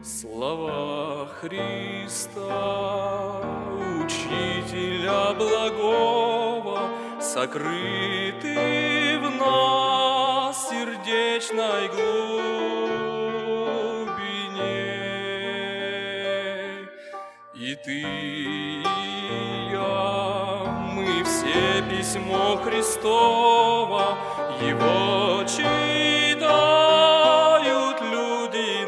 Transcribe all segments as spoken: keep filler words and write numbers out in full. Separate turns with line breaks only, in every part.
Слова Христа, Учителя благого, сокрыты в нас сердечной глубине. И ты, и я, мы все письмо Христово, его читают люди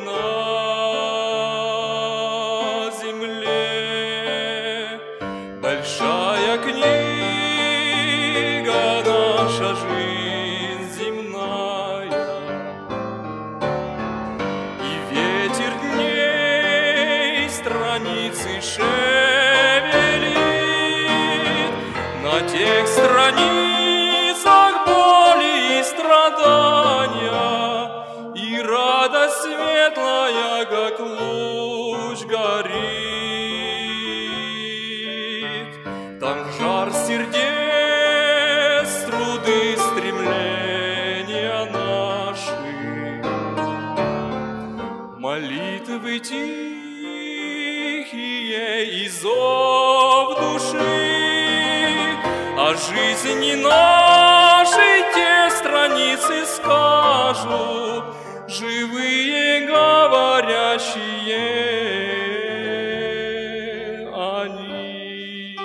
на земле. Большая книга наша жизнь земная, и ветер дней страницы шевелит. На тех страницах боли и страдания, и радость светлая, как луч, горит. Там жар сердец, труды, стремления наши, молитвы тихие и зов души. О жизни нашей те страницы скажут, живые говорящие они.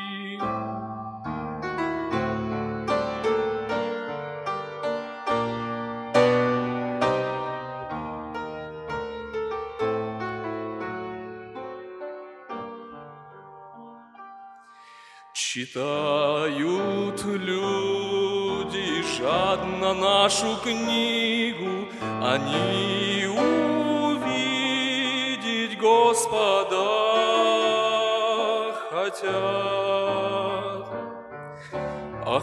Читают люди жадно нашу книгу, они увидеть Господа хотят. А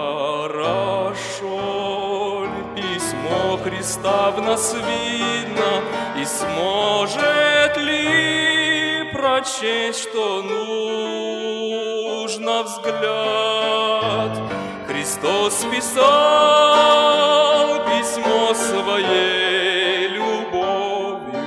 хорошо ли письмо Христа в нас видно, и сможет ли прочесть, что нужно взгляд? Христос писал письмо своей любовью,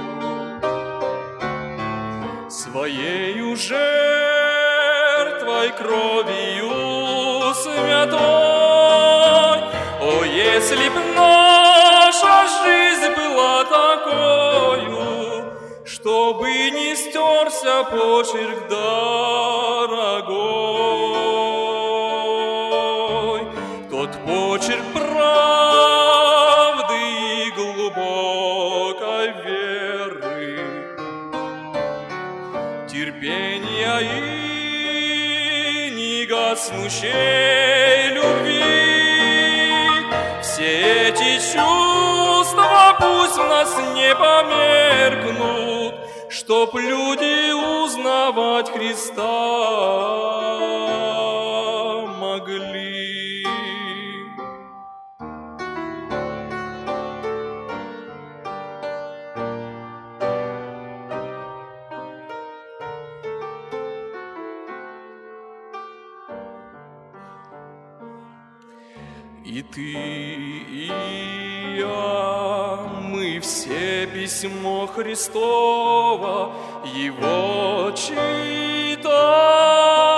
своею жертвой, кровью святой. О, если б наша жизнь была такою, чтобы не стерся почерк дорогой, тот почерк правды и глубокой веры, терпения и негаснущей любви. Все эти чувства пусть в нас не померкнут, чтоб люди узнавать Христа могли. И ты, и я, мы все письмо Христово, его читаем.